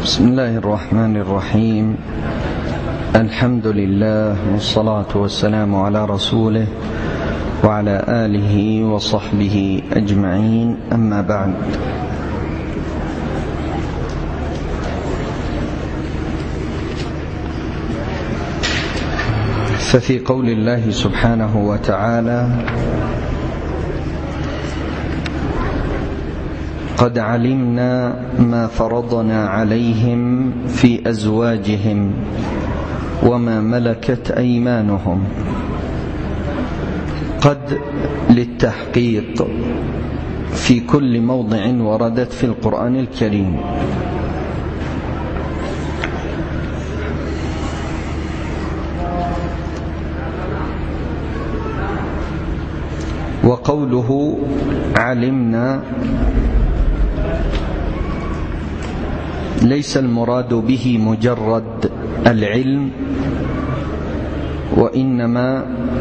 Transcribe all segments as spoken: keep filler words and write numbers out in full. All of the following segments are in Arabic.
بسم الله الرحمن الرحيم. الحمد لله والصلاة والسلام على رسوله وعلى آله وصحبه أجمعين، أما بعد. ففي قول الله سبحانه وتعالى: قد علمنا ما فرضنا عليهم في أزواجهم وما ملكت أيمانهم. قد للتحقيق في كل موضع وردت في القرآن الكريم. وقوله علمنا ليس المراد به مجرد العلم، وإنما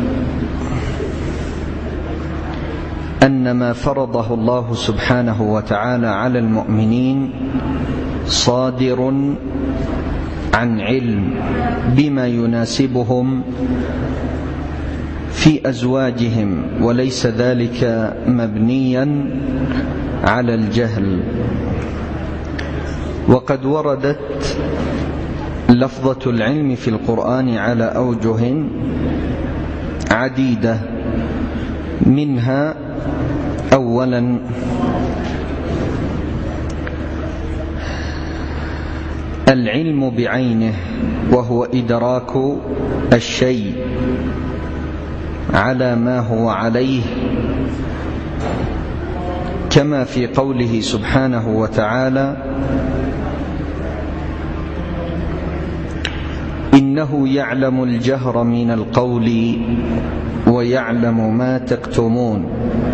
أن ما فرضه الله سبحانه وتعالى على المؤمنين صادر عن علم بما يناسبهم في أزواجهم، وليس ذلك مبنيا على الجهل. وقد وردت لفظة العلم في القرآن على أوجه عديدة، منها أولا العلم بعينه، وهو إدراك الشيء على ما هو عليه، كما في قوله سبحانه وتعالى: إنه يعلم الجهر من القول ويعلم ما تكتمون.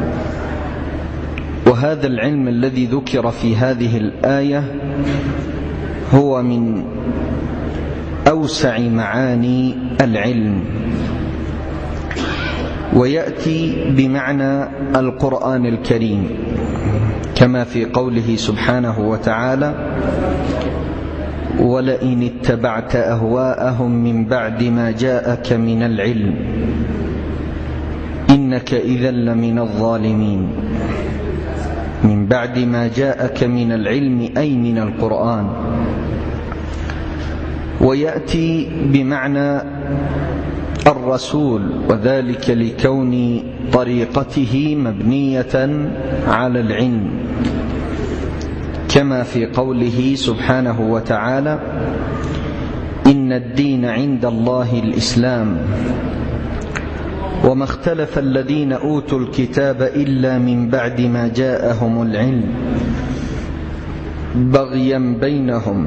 وهذا العلم الذي ذكر في هذه الآية هو من أوسع معاني العلم، ويأتي بمعنى القرآن الكريم، كما في قوله سبحانه وتعالى: ولئن اتبعت أهواءهم من بعد ما جاءك من العلم إنك إذا لمن الظالمين. من بعد ما جاءك من العلم أي من القرآن. ويأتي بمعنى الرسول، وذلك لكون طريقته مبنية على العلم، كما في قوله سبحانه وتعالى: إن الدين عند الله الإسلام وما اختلف الذين أوتوا الكتاب إلا من بعد ما جاءهم العلم بغيا بينهم.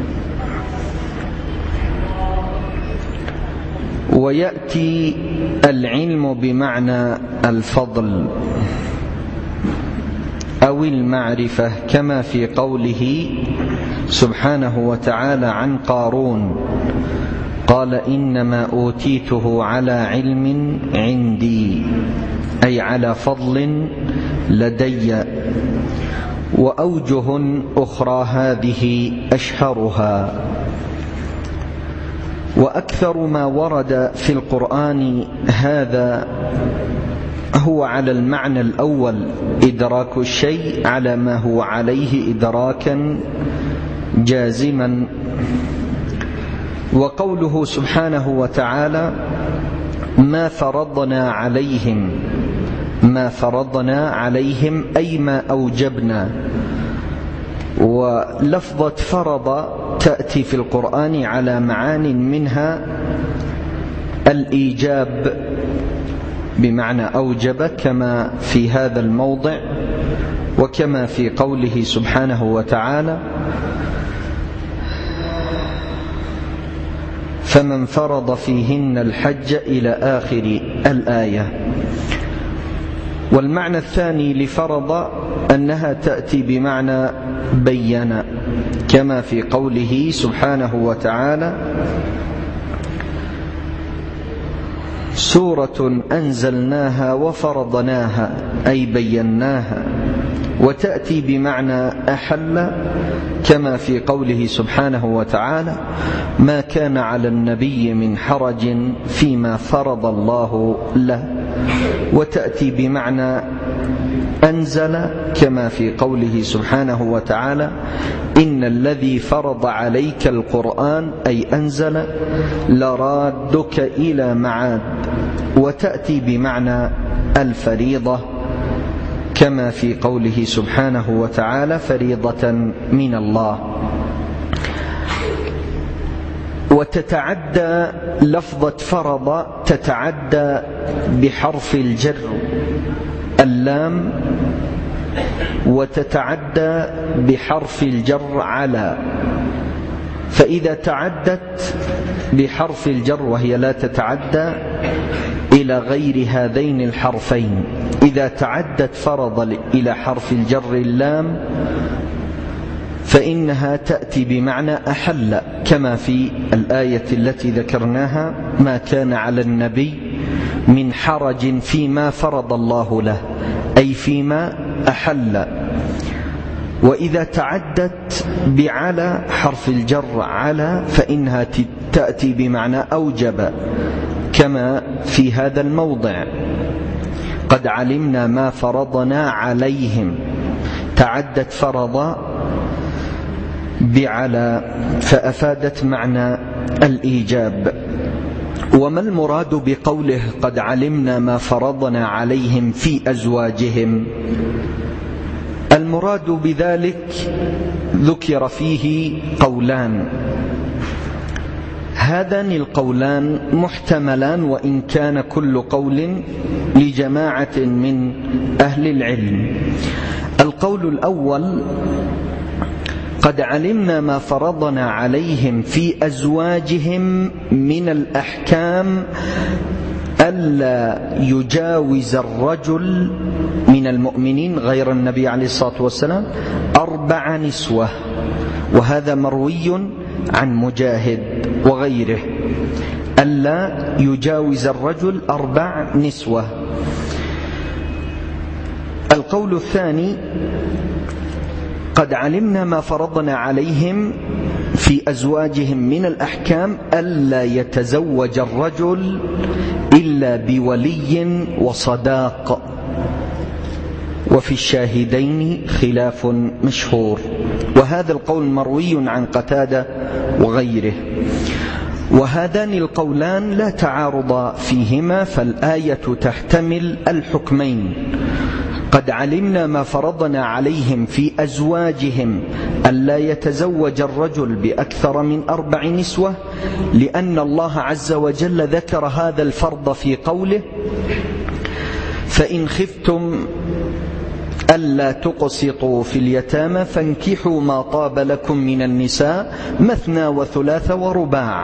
ويأتي العلم بمعنى الفضل أو المعرفة، كما في قوله سبحانه وتعالى عن قارون: قال إنما أوتيته على علم عندي، أي على فضل لدي. وأوجه أخرى هذه أشهرها. وأكثر ما ورد في القرآن هذا هو على المعنى الأول، إدراك الشيء على ما هو عليه إدراكا جازما. وقوله سبحانه وتعالى: ما فرضنا عليهم، ما فرضنا عليهم أي ما أوجبنا. ولفظة فرض تأتي في القرآن على معان، منها الإيجاب بمعنى أوجب، كما في هذا الموضع، وكما في قوله سبحانه وتعالى: فمن فرض فيهن الحج إلى آخر الآية. والمعنى الثاني لفرض أنها تأتي بمعنى بين، كما في قوله سبحانه وتعالى: سورة أنزلناها وفرضناها، أي بيناها. وتأتي بمعنى أحل كما في قوله سبحانه وتعالى: ما كان على النبي من حرج فيما فرض الله له. وتأتي بمعنى أنزل كما في قوله سبحانه وتعالى: إن الذي فرض عليك القرآن أي أنزل لرادك إلى معاد. وتأتي بمعنى الفريضة كما في قوله سبحانه وتعالى: فريضة من الله. وتتعدى لفظة فرض تتعدى بحرف الجر اللام، وتتعدى بحرف الجر على. فإذا تعدت بحرف الجر وهي لا تتعدى إلى غير هذين الحرفين، إذا تعدت فرض إلى حرف الجر اللام فإنها تأتي بمعنى أحل كما في الآية التي ذكرناها: ما كان على النبي من حرج فيما فرض الله له، أي فيما أحل. وإذا تعدت بعلى حرف الجر على فإنها تأتي بمعنى أوجب كما في هذا الموضع: قد علمنا ما فرضنا عليهم. تعدت فرض بعلى فأفادت معنى الإيجاب. وما المراد بقوله قد علمنا ما فرضنا عليهم في أزواجهم؟ المراد بذلك ذكر فيه قولان، هذان القولان محتملان وإن كان كل قول لجماعة من أهل العلم. القول الأول: قد علمنا ما فرضنا عليهم في أزواجهم من الأحكام ألا يجاوز الرجل من المؤمنين غير النبي عليه الصلاة والسلام أربع نسوة. وهذا مروي عن مجاهد وغيره، ألا يجاوز الرجل أربع نسوة. القول الثاني: قد علمنا ما فرضنا عليهم في أزواجهم من الأحكام ألا يتزوج الرجل إلا بولي وصداق. وفي الشاهدين خلاف مشهور، وهذا القول مروي عن قتادة وغيره. وهذان القولان لا تعارض فيهما، فالآية تحتمل الحكمين: قد علمنا ما فرضنا عليهم في أزواجهم ألا يتزوج الرجل بأكثر من أربع نسوة، لأن الله عز وجل ذكر هذا الفرض في قوله: فإن خفتم ألا تقسطوا في اليتامى فانكحوا ما طاب لكم من النساء مثنى وثلاث ورباع.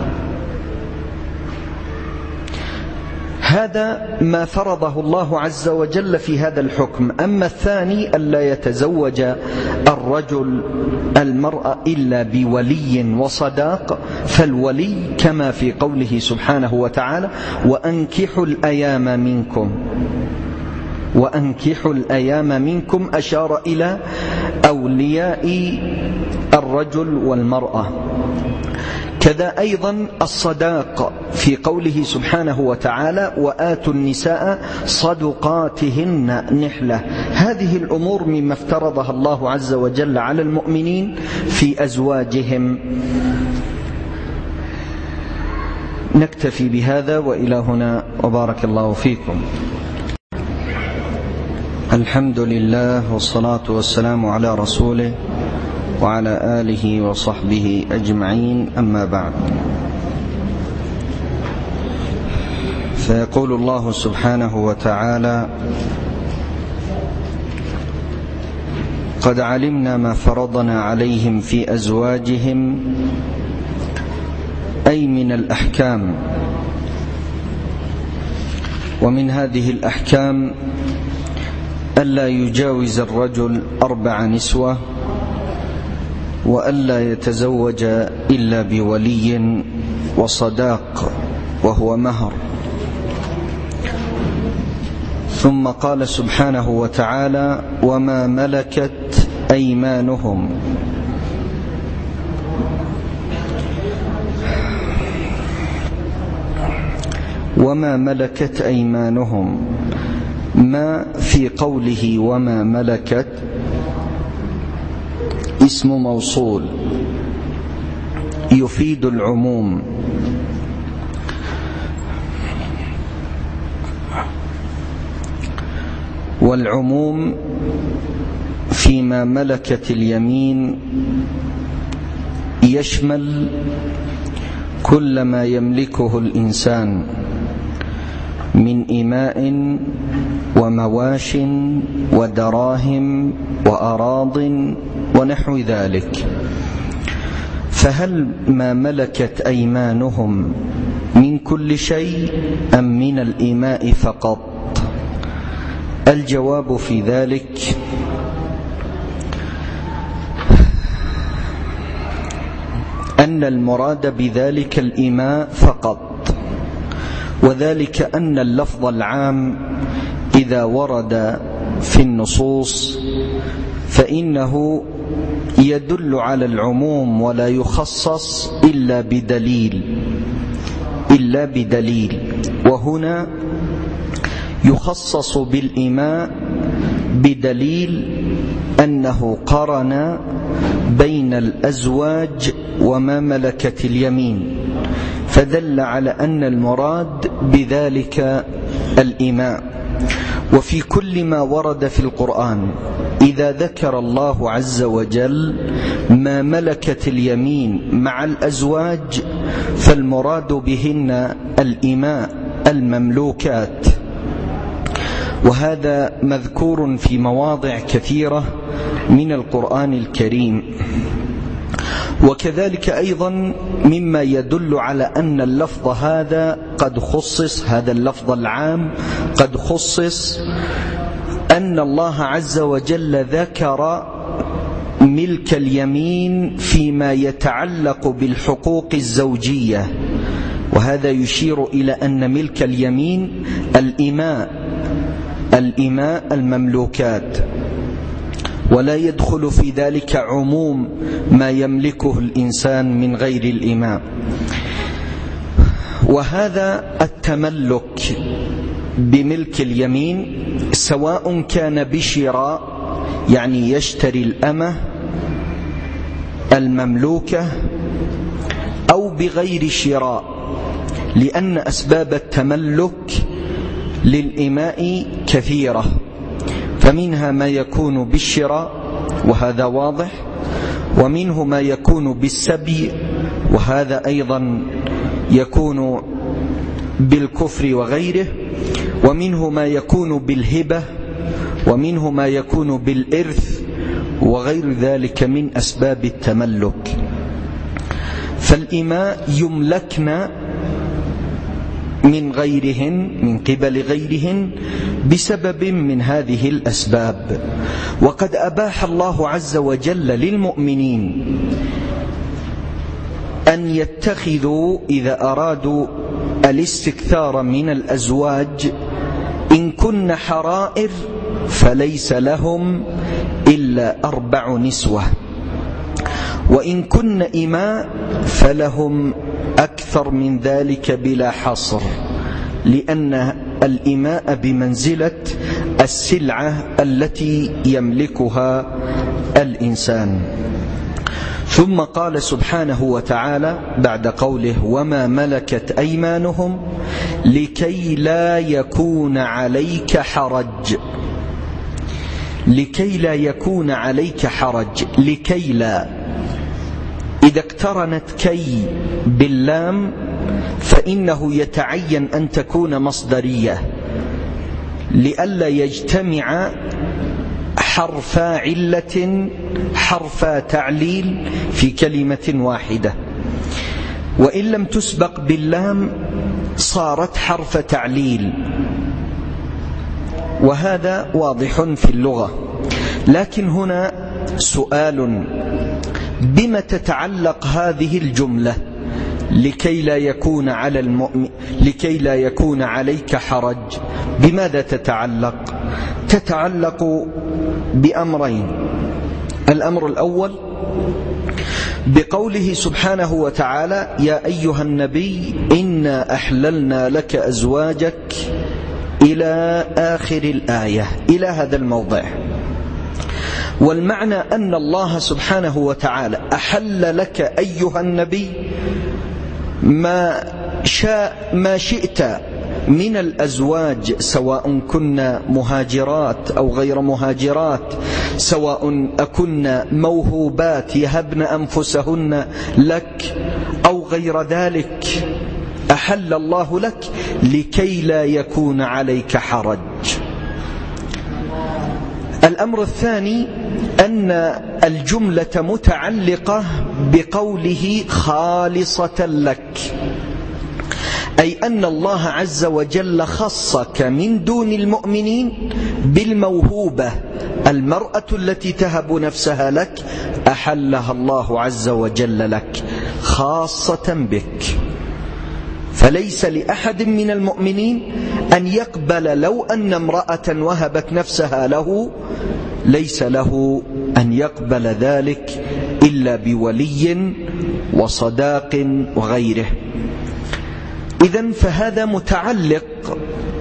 هذا ما فرضه الله عز وجل في هذا الحكم. أما الثاني ألا يتزوج الرجل المرأة إلا بولي وصداق، فالولي كما في قوله سبحانه وتعالى: وأنكحوا الأيام منكم. وأنكحوا الأيام منكم أشار إلى أولياء الرجل والمرأة. كذا أيضا الصداق في قوله سبحانه وتعالى: وآتوا النساء صدقاتهن نحلة. هذه الأمور مما افترضها الله عز وجل على المؤمنين في أزواجهم. نكتفي بهذا وإلى هنا، وبارك الله فيكم. الحمد لله والصلاة والسلام على رسوله وعلى آله وصحبه أجمعين، أما بعد. فيقول الله سبحانه وتعالى: قد علمنا ما فرضنا عليهم في أزواجهم، أي من الأحكام. ومن هذه الأحكام ألا يجاوز الرجل أربع نسوة، وألا يتزوج إلا بولي وصداق وهو مهر. ثم قال سبحانه وتعالى: وما ملكت أيمانهم. وما ملكت أيمانهم، ما في قوله وما ملكت اسم موصول يفيد العموم، والعموم فيما ملكت اليمين يشمل كل ما يملكه الإنسان من إماء ومواش ودراهم وأراض ونحو ذلك. فهل ما ملكت أيمانهم من كل شيء أم من الإماء فقط؟ الجواب في ذلك أن المراد بذلك الإماء فقط، وذلك أن اللفظ العام إذا ورد في النصوص فإنه يدل على العموم ولا يخصص إلا بدليل إلا بدليل وهنا يخصص بالإماء بدليل أنه قرن بين الأزواج وما ملكت اليمين، فدل على أن المراد بذلك الإماء. وفي كل ما ورد في القرآن إذا ذكر الله عز وجل ما ملكت اليمين مع الأزواج فالمراد بهن الإماء المملوكات، وهذا مذكور في مواضع كثيرة من القرآن الكريم. وكذلك أيضا مما يدل على أن اللفظ هذا قد خصص، هذا اللفظ العام قد خصص، أن الله عز وجل ذكر ملك اليمين فيما يتعلق بالحقوق الزوجية، وهذا يشير إلى أن ملك اليمين الإماء الإماء المملوكات، ولا يدخل في ذلك عموم ما يملكه الإنسان من غير الإماء. وهذا التملك بملك اليمين سواء كان بشراء، يعني يشتري الأمة المملوكة، أو بغير شراء، لأن أسباب التملك للإماء كثيرة، فمنها ما يكون بالشراء وهذا واضح، ومنه ما يكون بالسبي وهذا أيضا يكون بالكفر وغيره، ومنه ما يكون بالهبة، ومنه ما يكون بالإرث وغير ذلك من أسباب التملك. فالإماء يملكن من غيرهن، من قبل غيرهن، بسبب من هذه الأسباب. وقد أباح الله عز وجل للمؤمنين أن يتخذوا إذا أرادوا الاستكثار من الأزواج إن كن حرائر فليس لهم إلا أربع نسوة، وإن كن إماء فلهم أكثر من ذلك بلا حصر، لأن الإماء بمنزلة السلعة التي يملكها الإنسان. ثم قال سبحانه وتعالى بعد قوله وما ملكت أيمانهم لكي لا يكون عليك حرج، لكي لا يكون عليك حرج، لكي لا، إذا اقترنت كي باللام فإنه يتعين أن تكون مصدرية لئلا يجتمع حرف علة حرف تعليل في كلمة واحدة، وإن لم تسبق باللام صارت حرف تعليل، وهذا واضح في اللغة. لكن هنا سؤال: بما تتعلق هذه الجملة؟ لكي لا يكون على المؤمن لكي لا يكون عليك حرج. بماذا تتعلق؟ تتعلق بأمرين. الأمر الأول بقوله سبحانه وتعالى: يا أيها النبي إنا أحللنا لك أزواجك، إلى آخر الآية، إلى هذا الموضع. والمعنى أن الله سبحانه وتعالى أحل لك أيها النبي ما شاء ما شئت من الأزواج، سواء كن مهاجرات أو غير مهاجرات، سواء أكن موهوبات يهبن أنفسهن لك أو غير ذلك، أحل الله لك لكي لا يكون عليك حرج. الأمر الثاني أن الجملة متعلقة بقوله خالصة لك، أي أن الله عز وجل خصك من دون المؤمنين بالموهوبة. المرأة التي تهب نفسها لك أحلها الله عز وجل لك خاصة بك، فليس لأحد من المؤمنين أن يقبل لو أن امرأة وهبت نفسها له، ليس له أن يقبل ذلك إلا بولي وصداق وغيره. إذن فهذا متعلق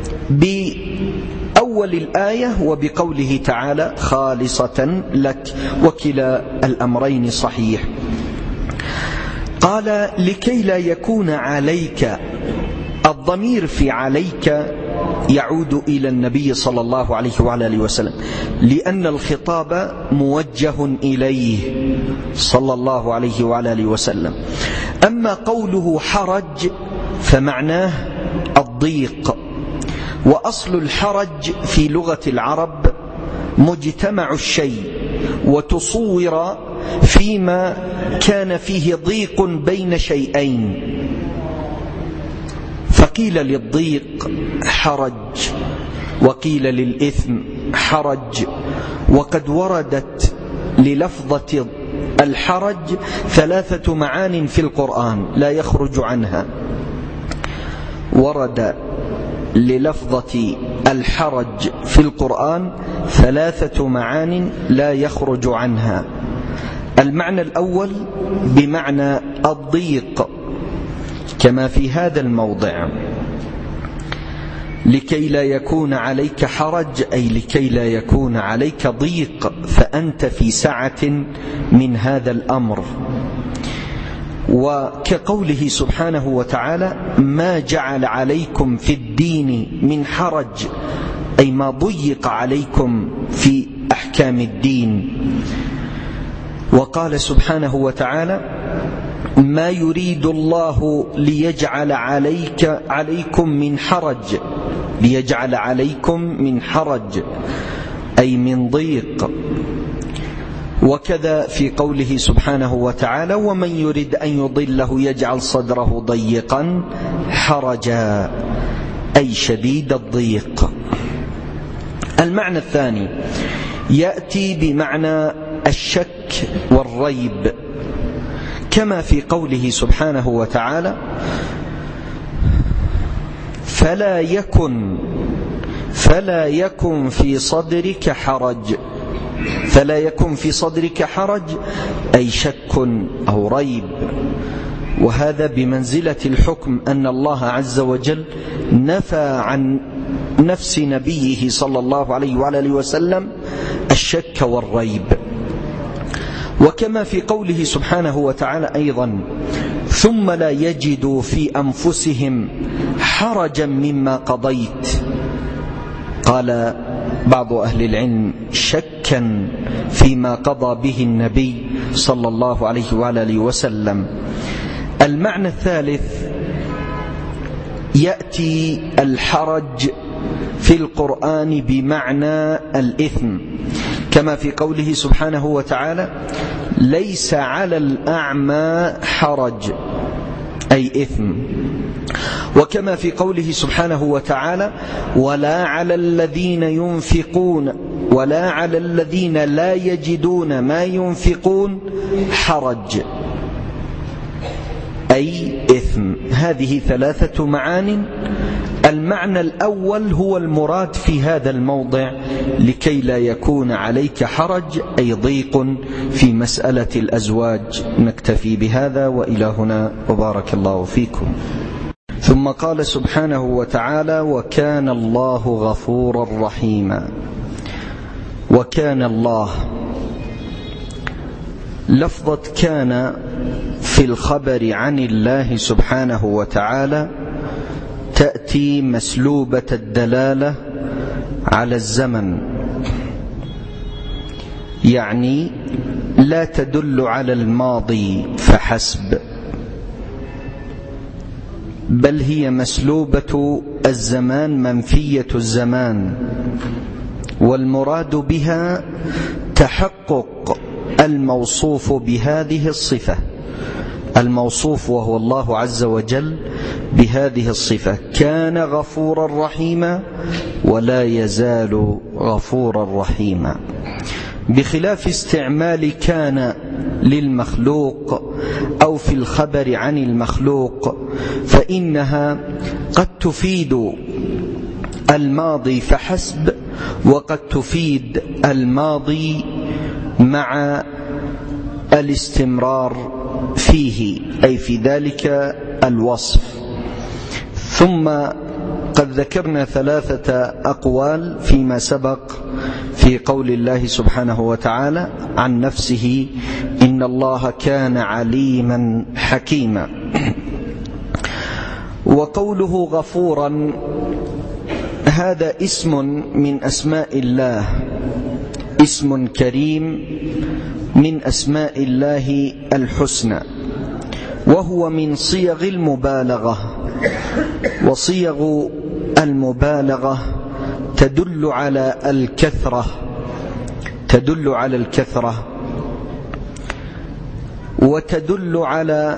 بأول الآية وبقوله تعالى خالصة لك، وكلا الأمرين صحيح. قال لكي لا يكون عليك، الضمير في عليك يعود إلى النبي صلى الله عليه وعلى آله وسلم، لأن الخطاب موجه إليه صلى الله عليه وعلى آله وسلم. أما قوله حرج فمعناه الضيق، وأصل الحرج في لغة العرب مجتمع الشيء، وتصور فيما كان فيه ضيق بين شيئين، فقيل للضيق حرج وقيل للإثم حرج. وقد وردت للفظة الحرج ثلاثة معان في القرآن لا يخرج عنها. ورد للفظة الحرج في القرآن ثلاثة معان لا يخرج عنها. المعنى الأول بمعنى الضيق كما في هذا الموضع: لكي لا يكون عليك حرج، أي لكي لا يكون عليك ضيق، فأنت في سعة من هذا الأمر. وكقوله سبحانه وتعالى: ما جعل عليكم في الدين من حرج، أي ما ضيق عليكم في أحكام الدين. وقال سبحانه وتعالى: ما يريد الله ليجعل عليك عليكم من حرج، ليجعل عليكم من حرج أي من ضيق. وكذا في قوله سبحانه وتعالى: ومن يريد أن يضله يجعل صدره ضيقا حرجا أي شديد الضيق. المعنى الثاني يأتي بمعنى الشك والريب، كما في قوله سبحانه وتعالى: فلا يكن فلا يكن في صدرك حرج. فلا يكن في صدرك حرج أي شك أو ريب. وهذا بمنزلة الحكم أن الله عز وجل نفى عن نفس نبيه صلى الله عليه وعلى آله وسلم الشك والريب. وكما في قوله سبحانه وتعالى أيضا: ثم لا يجدوا في أنفسهم حرجا مما قضيت. قال بعض أهل العلم شكا فيما قضى به النبي صلى الله عليه وعلى آله وسلم. المعنى الثالث يأتي الحرج في القرآن بمعنى الإثم، كما في قوله سبحانه وتعالى: ليس على الأعمى حرج أي إثم. وكما في قوله سبحانه وتعالى: ولا على الذين ينفقون ولا على الذين لا يجدون ما ينفقون حرج أي إثم. هذه ثلاثة معان. المعنى الأول هو المراد في هذا الموضع لكي لا يكون عليك حرج أي ضيق في مسألة الأزواج. نكتفي بهذا وإلى هنا وبارك الله فيكم. ثم قال سبحانه وتعالى: وكان الله غفورا رحيما. وكان الله، لفظة كان في الخبر عن الله سبحانه وتعالى تأتي مسلوبة الدلالة على الزمن، يعني لا تدل على الماضي فحسب، بل هي مسلوبة الزمان منفية الزمان، والمراد بها تحقق الموصوف بهذه الصفة، الموصوف وهو الله عز وجل بهذه الصفة. كان غفورا رحيما ولا يزال غفورا رحيما، بخلاف استعمال كان للمخلوق أو في الخبر عن المخلوق، فإنها قد تفيد الماضي فحسب، وقد تفيد الماضي مع الاستمرار فيه أي في ذلك الوصف. ثم قد ذكرنا ثلاثة أقوال فيما سبق في قول الله سبحانه وتعالى عن نفسه: إن الله كان عليما حكيما. وقوله غفورا هذا اسم من أسماء الله، اسم كريم من أسماء الله الحسنى، وهو من صيغ المبالغة، وصيغ المبالغة تدل على الكثرة، تدل على الكثرة وتدل على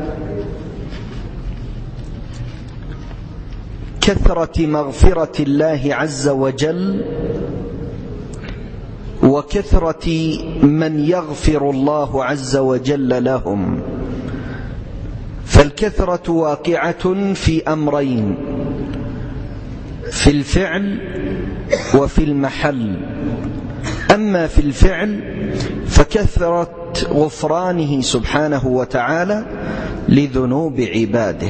كثرة مغفرة الله عز وجل وكثرة من يغفر الله عز وجل لهم. فالكثرة واقعة في أمرين: في الفعل وفي المحل. أما في الفعل فكثرة غفرانه سبحانه وتعالى لذنوب عباده،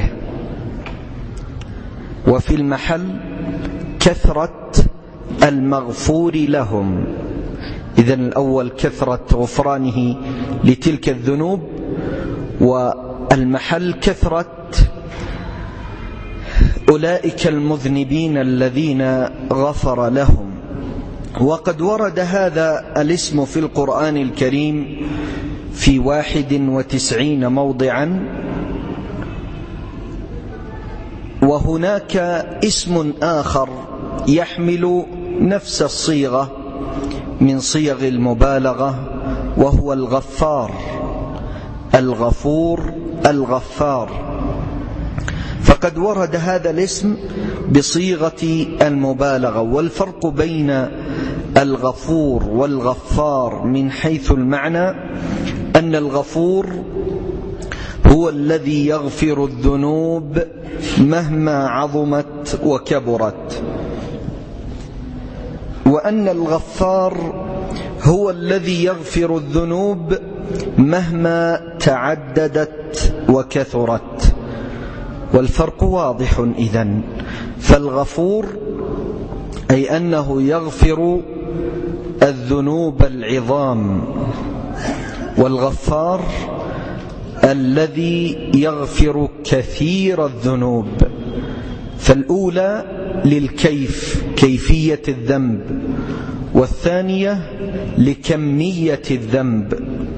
وفي المحل كثرة المغفور لهم. إذن الأول كثرة غفرانه لتلك الذنوب، والمحل كثرة أولئك المذنبين الذين غفر لهم. وقد ورد هذا الاسم في القرآن الكريم في واحد وتسعين موضعا، وهناك اسم آخر يحمل نفس الصيغة من صيغ المبالغة، وهو الغفار، الغفور الغفار. فقد ورد هذا الاسم بصيغة المبالغة. والفرق بين الغفور والغفار من حيث المعنى أن الغفور هو الذي يغفر الذنوب مهما عظمت وكبرت، وأن الغفار هو الذي يغفر الذنوب مهما تعددت وكثرت. والفرق واضح إذن. فالغفور أي أنه يغفر الذنوب العظام، والغفار الذي يغفر كثير الذنوب. فالأولى للكيف، كيفية الذنب، والثانية لكمية الذنب.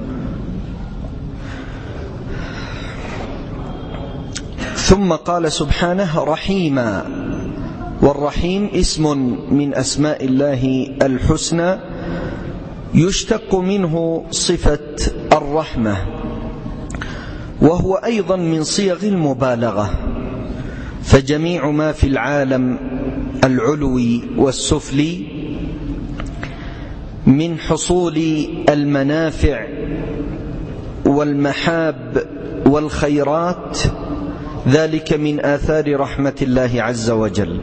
ثم قال سبحانه رحيما، والرحيم اسم من أسماء الله الحسنى يشتق منه صفة الرحمة، وهو أيضا من صيغ المبالغة. فجميع ما في العالم العلوي والسفلي من حصول المنافع والمحاب والخيرات ذلك من آثار رحمة الله عز وجل.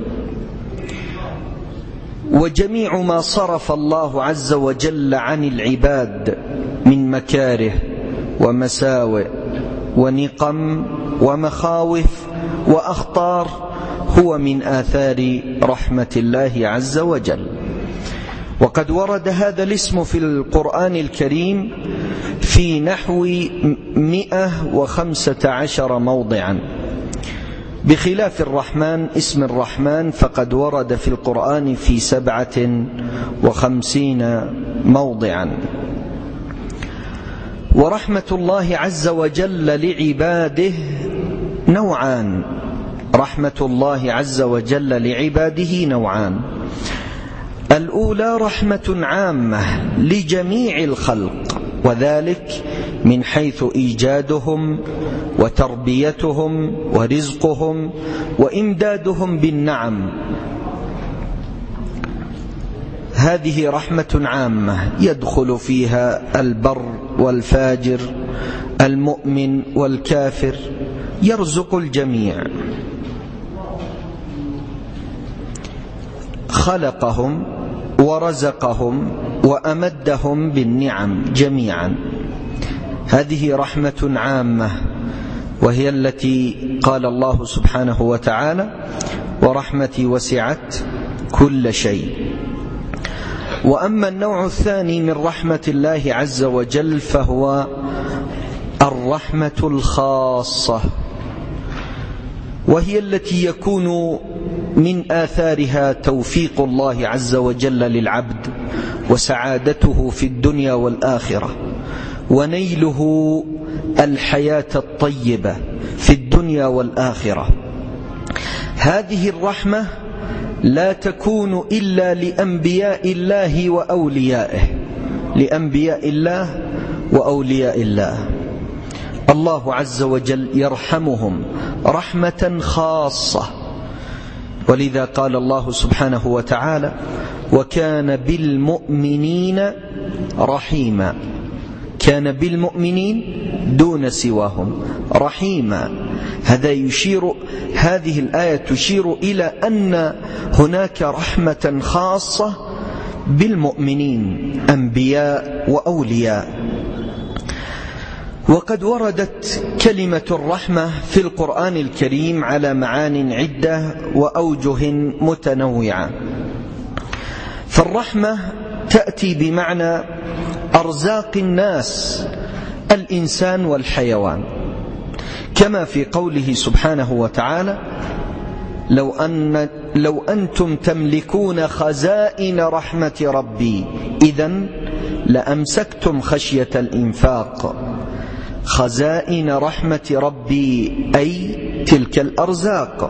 وجميع ما صرف الله عز وجل عن العباد من مكاره ومساوئ ونقم ومخاوف وأخطار هو من آثار رحمة الله عز وجل. وقد ورد هذا الاسم في القرآن الكريم في نحو مئة وخمسة عشر موضعا، بخلاف الرحمن اسم الرحمن فقد ورد في القرآن في سبعة وخمسين موضعا. ورحمة الله عز وجل لعباده نوعان، رحمة الله عز وجل لعباده نوعان: الأولى رحمة عامة لجميع الخلق، وذلك من حيث إيجادهم وتربيتهم ورزقهم وإمدادهم بالنعم. هذه رحمة عامة يدخل فيها البر والفاجر، المؤمن والكافر، يرزق الجميع. خلقهم ورزقهم وأمدهم بالنعم جميعا. هذه رحمة عامة، وهي التي قال الله سبحانه وتعالى: ورحمتي وسعت كل شيء. وأما النوع الثاني من رحمة الله عز وجل فهو الرحمة الخاصة، وهي التي يكون من آثارها توفيق الله عز وجل للعبد وسعادته في الدنيا والآخرة، ونيله الحياة الطيبة في الدنيا والآخرة. هذه الرحمة لا تكون إلا لأنبياء الله وأوليائه، لأنبياء الله وأولياء الله. الله عز وجل يرحمهم رحمة خاصة، ولذا قال الله سبحانه وتعالى: وكان بالمؤمنين رحيما. كان بالمؤمنين دون سواهم رحيما. هذا يشير هذه الآية تشير إلى أن هناك رحمة خاصة بالمؤمنين أنبياء وأولياء. وقد وردت كلمة الرحمة في القرآن الكريم على معان عدة وأوجه متنوعة. فالرحمة تأتي بمعنى أرزاق الناس، الإنسان والحيوان، كما في قوله سبحانه وتعالى: لو أن لو أنتم تملكون خزائن رحمة ربي إذن لأمسكتم خشية الإنفاق. خزائن رحمة ربي أي تلك الأرزاق.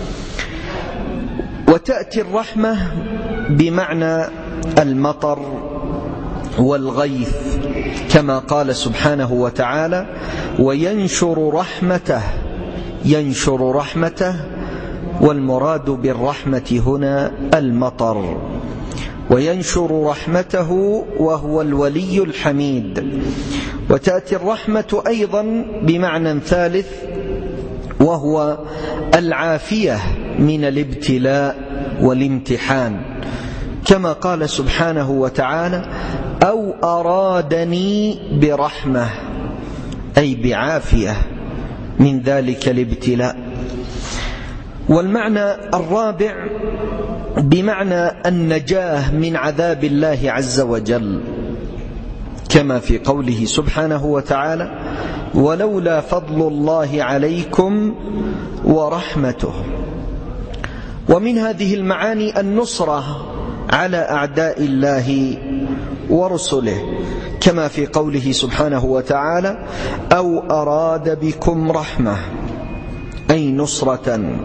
وتأتي الرحمة بمعنى المطر والغيث، كما قال سبحانه وتعالى: وينشر رحمته. ينشر رحمته، والمراد بالرحمة هنا المطر. وينشر رحمته وهو الولي الحميد. وتأتي الرحمة أيضا بمعنى ثالث، وهو العافية من الابتلاء والامتحان، كما قال سبحانه وتعالى: أو أرادني برحمة، أي بعافية من ذلك الابتلاء. والمعنى الرابع بمعنى النجاة من عذاب الله عز وجل، كما في قوله سبحانه وتعالى: ولولا فضل الله عليكم ورحمته. ومن هذه المعاني النصرة على أعداء الله ورسله، كما في قوله سبحانه وتعالى: أو أراد بكم رحمة، أي نصرة.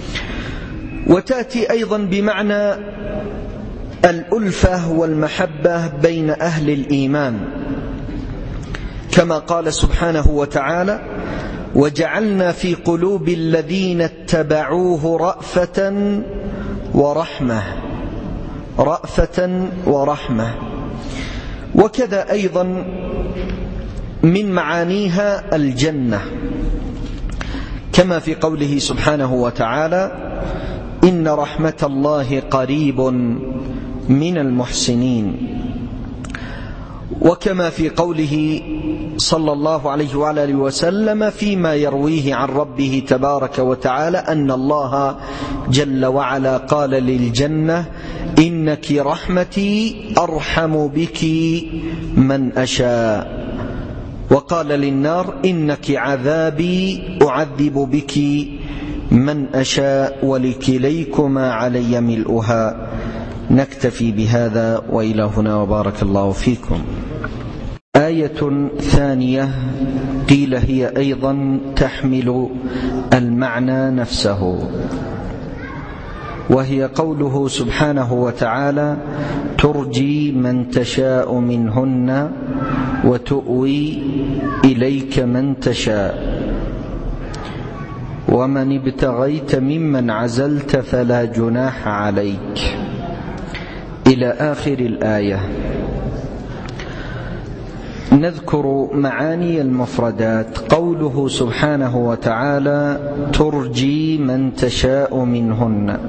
وتأتي أيضا بمعنى الألفة والمحبة بين أهل الإيمان، كما قال سبحانه وتعالى: وجعلنا في قلوب الذين اتبعوه رأفة ورحمة. رأفة ورحمة. وكذا أيضا من معانيها الجنة، كما في قوله سبحانه وتعالى: إن رحمة الله قريب من المحسنين، وكما في قوله صلى الله عليه وعلى آله وسلم فيما يرويه عن ربه تبارك وتعالى أن الله جل وعلا قال للجنة: إنك رحمتي أرحم بك من أشاء، وقال للنار: إنك عذابي أعذب بك من أشاء ولكليكما علي ملؤها. نكتفي بهذا وإلى هنا، وبارك الله فيكم. آية ثانية قيل هي أيضا تحمل المعنى نفسه، وهي قوله سبحانه وتعالى: ترجي من تشاء منهن وتؤوي إليك من تشاء ومن ابتغيت ممن عزلت فلا جناح عليك، إلى آخر الآية. نذكر معاني المفردات. قوله سبحانه وتعالى: ترجي من تشاء منهن،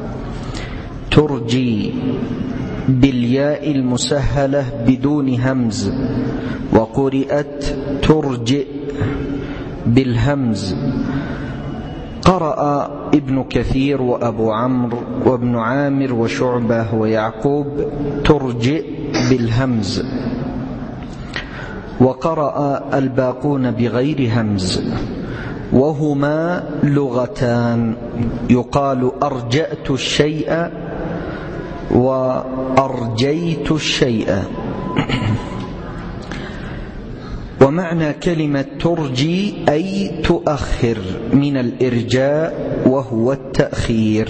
ترجي بالياء المسهلة بدون همز، وقرئت ترجئ بالهمز. قرأ ابن كثير وأبو عمرو وابن عامر وشعبة ويعقوب ترجئ بالهمز، وقرأ الباقون بغير همز، وهما لغتان، يقال أرجأت الشيء وأرجيت الشيء. ومعنى كلمة ترجي أي تؤخر، من الإرجاء وهو التأخير،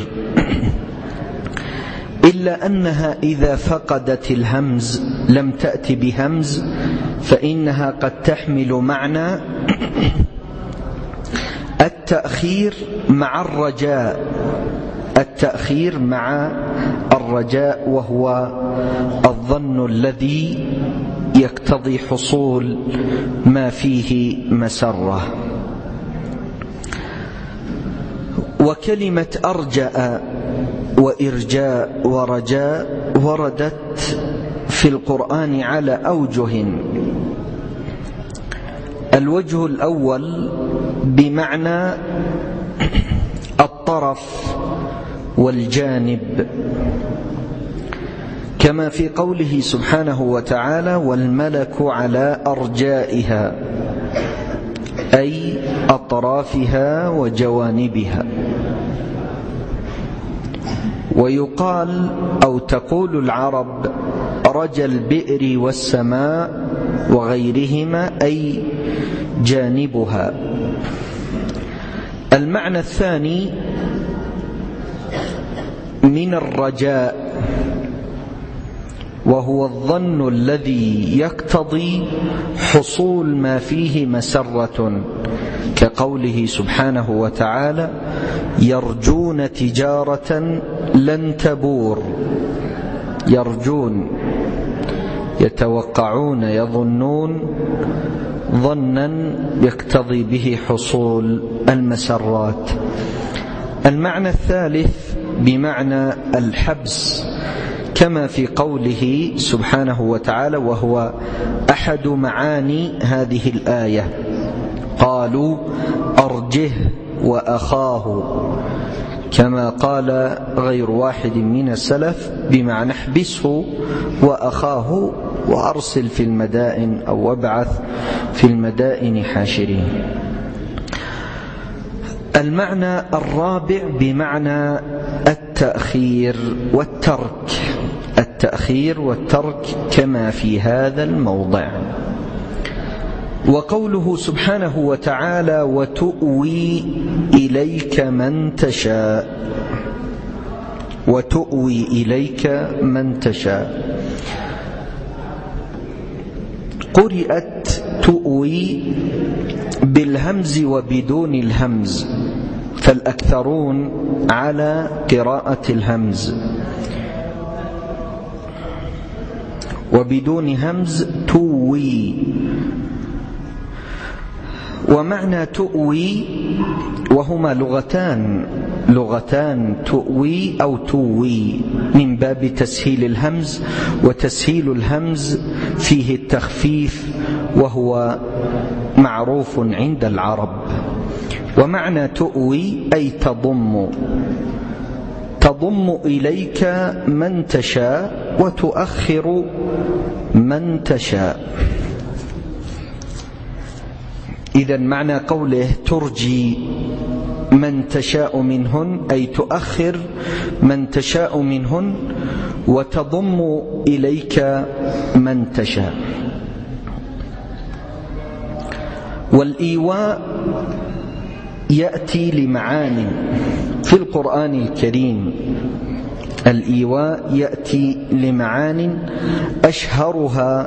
إلا أنها إذا فقدت الهمز لم تأتي بهمز، فإنها قد تحمل معنى التأخير مع الرجاء، التأخير مع الرجاء، وهو الظن الذي يقتضي حصول ما فيه مسرة. وكلمة أرجأ وإرجاء ورجاء وردت في القرآن على أوجه. الوجه الأول بمعنى الطرف والجانب، كما في قوله سبحانه وتعالى: والملك على أرجائها، أي أطرافها وجوانبها. ويقال أو تقول العرب: رجى البئر والسماء وغيرهما، أي جانبها. المعنى الثاني من الرجاء، وهو الظن الذي يقتضي حصول ما فيه مسرة، كقوله سبحانه وتعالى: يرجون تجارة لن تبور. يرجون، يتوقعون، يظنون ظنا يقتضي به حصول المسرات. المعنى الثالث بمعنى الحبس، كما في قوله سبحانه وتعالى، وهو أحد معاني هذه الآية: قالوا أرجه وأخاه، كما قال غير واحد من السلف بمعنى احبسه وأخاه وأرسل في المدائن أو وابعث في المدائن حاشرين. المعنى الرابع بمعنى التأخير والترك، التأخير والترك كما في هذا الموضع. وقوله سبحانه وتعالى: وتؤوي إليك من تشاء، وتؤوي إليك من تشاء، قرئت تؤوي بالهمز وبدون الهمز، فالأكثرون على قراءة الهمز، وبدون همز توي، ومعنى تؤوي، وهما لغتان لغتان تؤوي أو توي من باب تسهيل الهمز، وتسهيل الهمز فيه التخفيف وهو معروف عند العرب. ومعنى تؤوي أي تضم تضم إليك من تشاء وتؤخر من تشاء. إذن معنى قوله ترجي من تشاء منهن أي تؤخر من تشاء منهن وتضم إليك من تشاء. والإيواء يأتي لمعان في القرآن الكريم. الإيواء يأتي لمعان أشهرها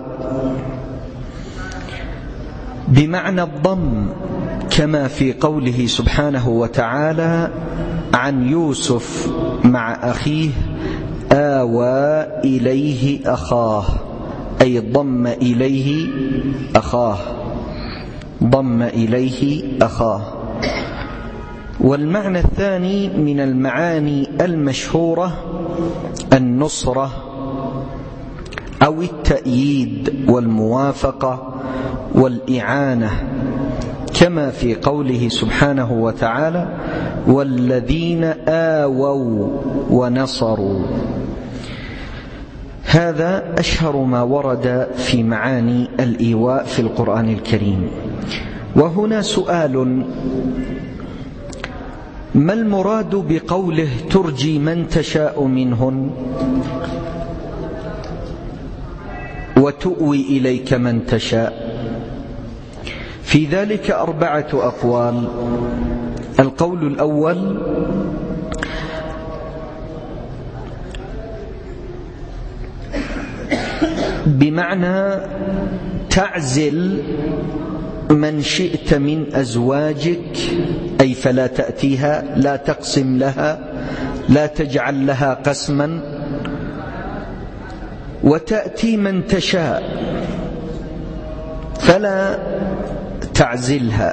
بمعنى الضم، كما في قوله سبحانه وتعالى عن يوسف مع أخيه آوى إليه أخاه، أي ضم إليه أخاه ضم إليه أخاه. والمعنى الثاني من المعاني المشهورة النصرة أو التأييد والموافقة والإعانة، كما في قوله سبحانه وتعالى والذين آووا ونصروا. هذا أشهر ما ورد في معاني الإيواء في القرآن الكريم. وهنا سؤال: ما المراد بقوله ترجي من تشاء منهن وتؤوي إليك من تشاء؟ في ذلك أربعة أقوال. القول الأول: بمعنى تعزل من شئت من أزواجك، أي فلا تأتيها، لا تقسم لها، لا تجعل لها قسما، وتأتي من تشاء فلا تعزلها.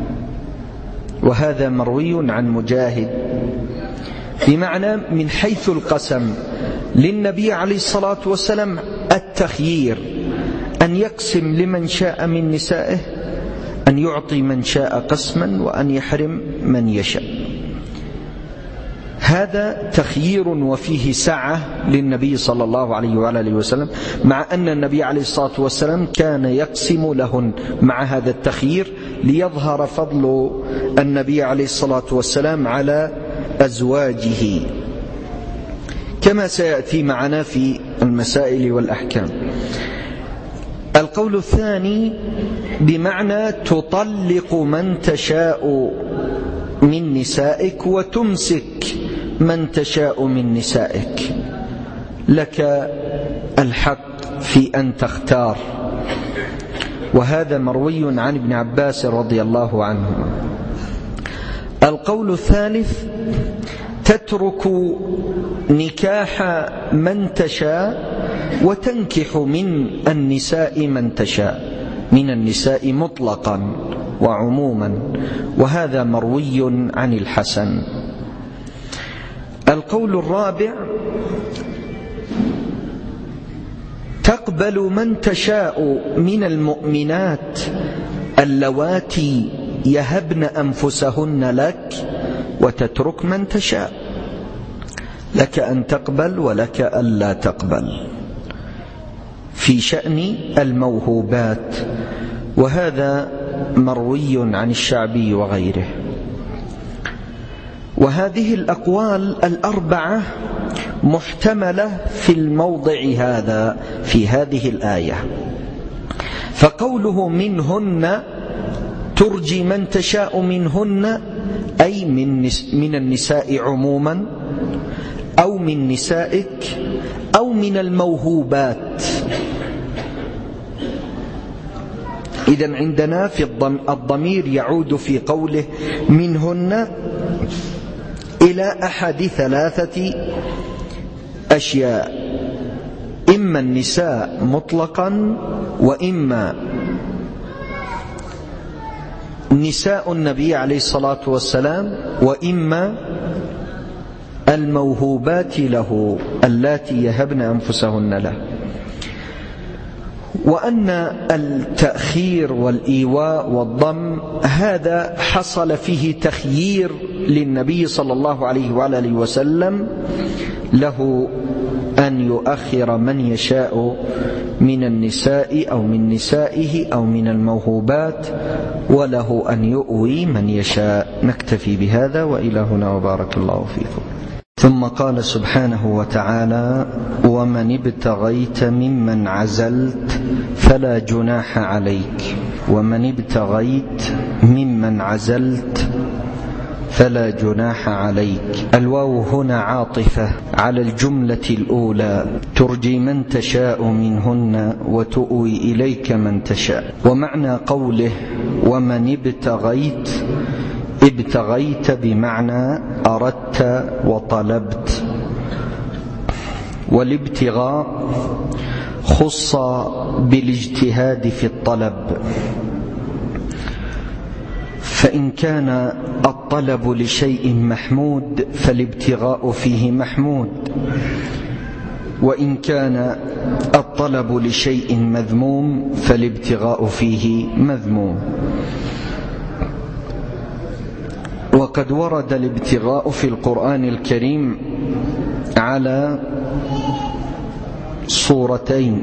وهذا مروي عن مجاهد، بمعنى من حيث القسم للنبي عليه الصلاة والسلام التخيير، أن يقسم لمن شاء من نسائه، أن يعطي من شاء قسما وأن يحرم من يشاء. هذا تخيير وفيه سعة للنبي صلى الله عليه وآله وسلم، مع أن النبي عليه الصلاة والسلام كان يقسم لهن مع هذا التخيير ليظهر فضل النبي عليه الصلاة والسلام على أزواجه، كما سيأتي معنا في المسائل والأحكام. القول الثاني بمعنى تطلق من تشاء من نسائك وتمسك من تشاء من نسائك، لك الحق في أن تختار. وهذا مروي عن ابن عباس رضي الله عنهما. القول الثالث تترك نكاح من تشاء وتنكح من النساء من تشاء، من النساء مطلقا وعموما، وهذا مروي عن الحسن. القول الرابع تقبل من تشاء من المؤمنات اللواتي يهبن أنفسهن لك وتترك من تشاء، لك أن تقبل ولك ألا تقبل في شأن الموهوبات، وهذا مروي عن الشعبي وغيره. وهذه الأقوال الأربعة محتملة في الموضع هذا في هذه الآية. فقوله منهن ترجي من تشاء منهن، أي من, من النساء عموما، أو من نسائك، أو من الموهوبات. إذن عندنا في الضمير يعود في قوله منهن إلى أحد ثلاثة أشياء: إما النساء مطلقا، وإما نساء النبي عليه الصلاة والسلام، وإما الموهوبات له اللاتي يهبن أنفسهن له. وأن التأخير والإيواء والضم هذا حصل فيه تخيير للنبي صلى الله عليه وآله وسلم، له أن يؤخر من يشاء من النساء أو من نسائه أو من الموهوبات، وله أن يؤوي من يشاء. نكتفي بهذا وإلى هنا وبارك الله فيكم. ثم قال سبحانه وتعالى: ومن ابتغيت ممن عزلت فلا جناح عليك. ومن ابتغيت ممن عزلت فلا جناح عليك. الواو هنا عاطفة على الجملة الأولى، ترجي من تشاء منهن وتؤوي إليك من تشاء. ومعنى قوله ومن ابتغيت، ابتغيت بمعنى أردت وطلبت، والابتغاء خص بالاجتهاد في الطلب، فإن كان الطلب لشيء محمود فالابتغاء فيه محمود، وإن كان الطلب لشيء مذموم فالابتغاء فيه مذموم. وقد ورد الابتغاء في القرآن الكريم على صورتين: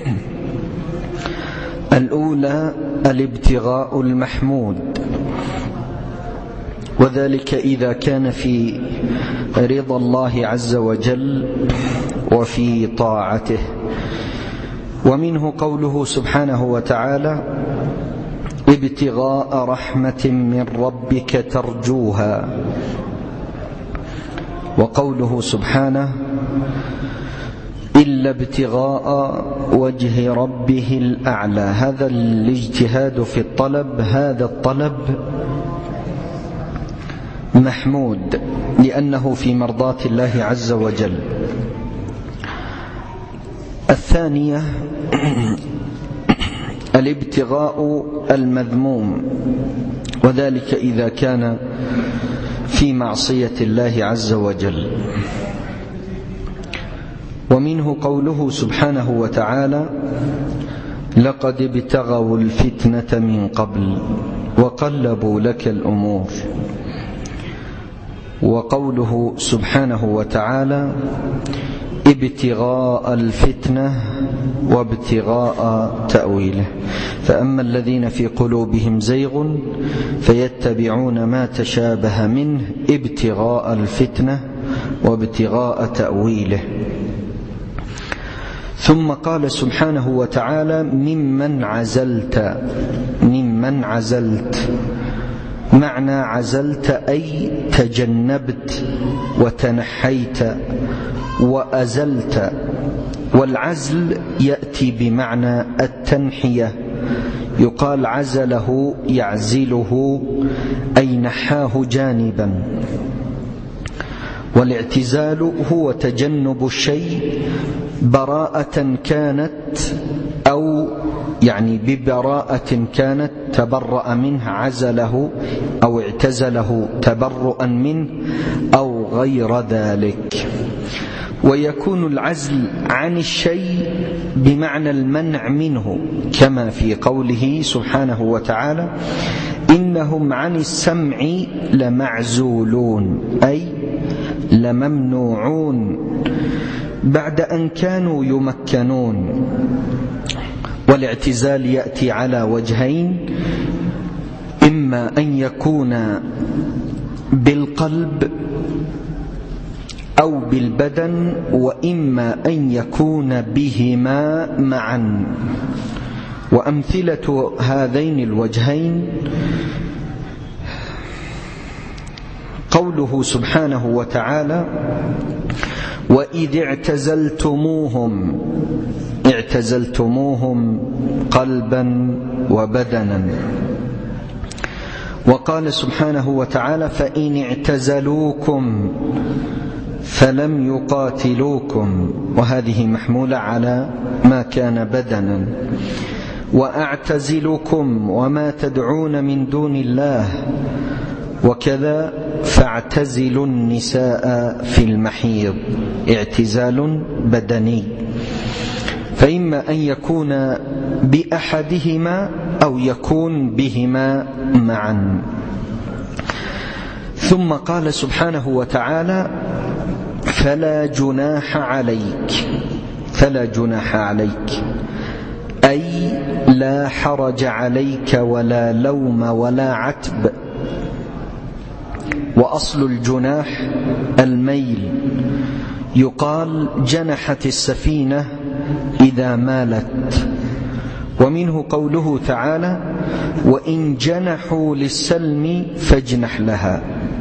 الأولى الابتغاء المحمود، وذلك إذا كان في رضا الله عز وجل وفي طاعته. ومنه قوله سبحانه وتعالى: ابتغاء رحمة من ربك ترجوها. وقوله سبحانه: إلا ابتغاء وجه ربه الأعلى. هذا الاجتهاد في الطلب، هذا الطلب محمود لأنه في مرضاة الله عز وجل. الثانية الابتغاء المذموم، وذلك إذا كان في معصية الله عز وجل. ومنه قوله سبحانه وتعالى: لقد ابتغوا الفتنة من قبل وقلبوا لك الأمور. وقوله سبحانه وتعالى: ابتغاء الفتنة وابتغاء تأويله. فأما الذين في قلوبهم زيغ فيتبعون ما تشابه منه ابتغاء الفتنة وابتغاء تأويله. ثم قال سبحانه وتعالى: ممن عزلت. ممن عزلت معنى عزلت أي تجنبت وتنحيت وأزلت. والعزل يأتي بمعنى التنحية، يقال عزله يعزله أي نحاه جانبا. والاعتزال هو تجنب الشيء براءة كانت أو يعني ببراءة كانت تبرأ منه عزله، أو اعتزله تبرؤا منه، أو غير ذلك. ويكون العزل عن الشيء بمعنى المنع منه، كما في قوله سبحانه وتعالى: إنهم عن السمع لمعزولون، أي لممنوعون بعد أن كانوا يمكنون. والاعتزال يأتي على وجهين: إما أن يكون بالقلب أو بالبدن، وإما أن يكون بهما معا. وأمثلة هذين الوجهين قوله سبحانه وتعالى: وإذ اعتزلتموهم. اعتزلتموهم قلبا وبدنا. وقال سبحانه وتعالى: فإن اعتزلوكم فلم يقاتلوكم، وهذه محمولة على ما كان بدنا. وأعتزلكم وما تدعون من دون الله وكذا فاعتزلوا النساء في المحيض، اعتزال بدني، فإما أن يكون بأحدهما أو يكون بهما معا. ثم قال سبحانه وتعالى: فلا جناح عليك، فلا جناح عليك أي لا حرج عليك ولا لوم ولا عتب. وأصل الجناح الميل، يقال جنحت السفينة إذا مالت، ومنه قوله تعالى: وإن جنحوا للسلم فاجنح لها.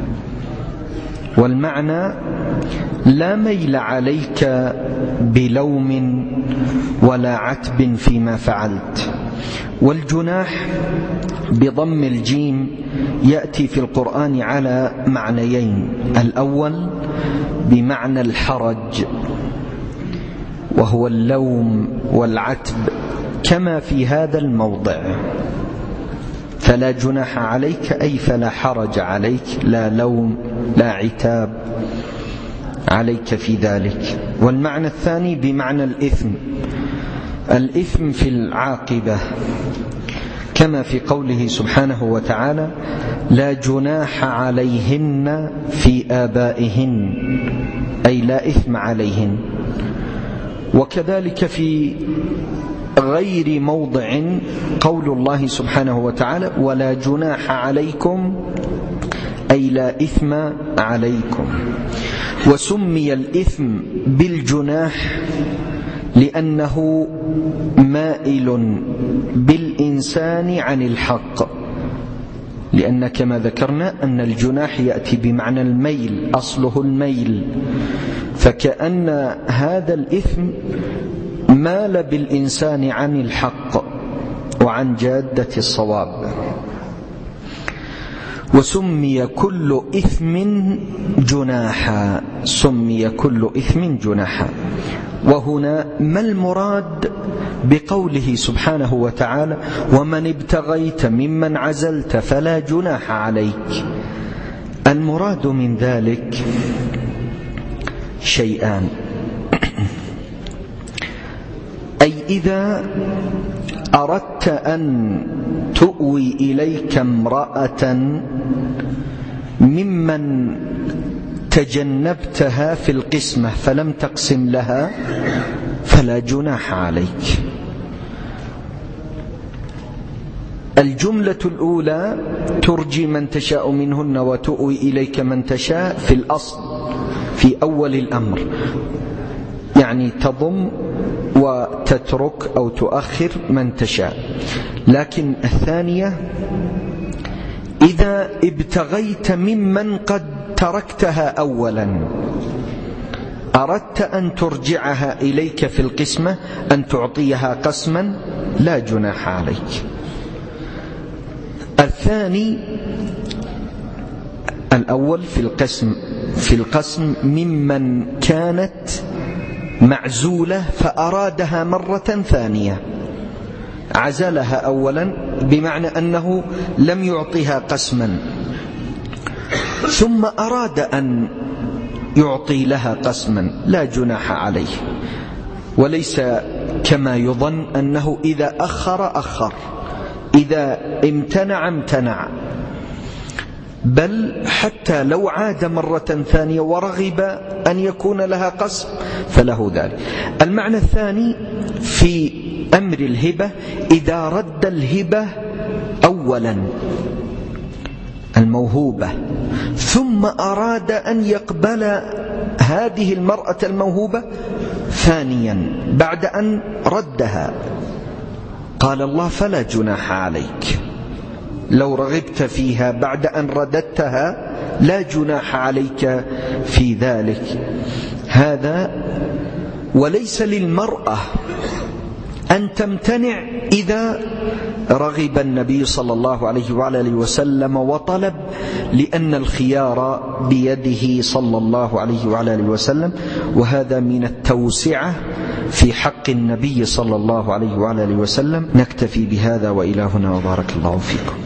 والمعنى لا ميل عليك بلوم ولا عتب فيما فعلت. والجناح بضم الجيم يأتي في القرآن على معنيين: الأول بمعنى الحرج وهو اللوم والعتب كما في هذا الموضع، فلا جناح عليك أي فلا حرج عليك، لا لوم لا عتاب عليك في ذلك. والمعنى الثاني بمعنى الإثم، الإثم في العاقبة كما في قوله سبحانه وتعالى: لا جناح عليهن في آبائهن، أي لا إثم عليهن. وكذلك في غير موضع قول الله سبحانه وتعالى: ولا جناح عليكم أي لا إثم عليكم. وسمي الإثم بالجناح لأنه مائل بالإنسان عن الحق، لأن كما ذكرنا أن الجناح يأتي بمعنى الميل، أصله الميل، فكأن هذا الإثم مال بالإنسان عن الحق وعن جادة الصواب. وسمي كل إثم جناحا، سمي كل إثم جناحا. وهنا ما المراد بقوله سبحانه وتعالى: ومن ابتغيت ممن عزلت فلا جناح عليك؟ المراد من ذلك شيئان: أي إذا أردت أن تؤوي إليك امرأة ممن تجنبتها في القسمة فلم تقسم لها فلا جناح عليك. الجملة الأولى ترجي من تشاء منهن وتؤوي إليك من تشاء في الأصل في أول الأمر، يعني تضم وتترك أو تؤخر من تشاء. لكن الثانية إذا ابتغيت ممن قد تركتها أولا، أردت أن ترجعها إليك في القسمة، أن تعطيها قسما، لا جناح عليك. الثاني الأول في القسم في القسم ممن كانت معزولة فأرادها مرة ثانية، عزلها أولا بمعنى أنه لم يعطيها قسما، ثم أراد أن يعطي لها قسما، لا جناح عليه. وليس كما يظن أنه إذا أخر أخر، إذا امتنع امتنع، بل حتى لو عاد مرة ثانية ورغب أن يكون لها قسم فله ذلك. المعنى الثاني في أمر الهبة: إذا رد الهبة أولا الموهوبة ثم أراد أن يقبل هذه المرأة الموهوبة ثانيا بعد أن ردها، قال الله: فلا جناح عليك. لو رغبت فيها بعد أن رددتها لا جناح عليك في ذلك. هذا وليس للمرأة أن تمتنع إذا رغب النبي صلى الله عليه وعلى آله وسلم وطلب، لأن الخيار بيده صلى الله عليه وعلى آله وسلم، وهذا من التوسعة في حق النبي صلى الله عليه وعلى آله وسلم. نكتفي بهذا وإلهنا وبارك الله فيكم.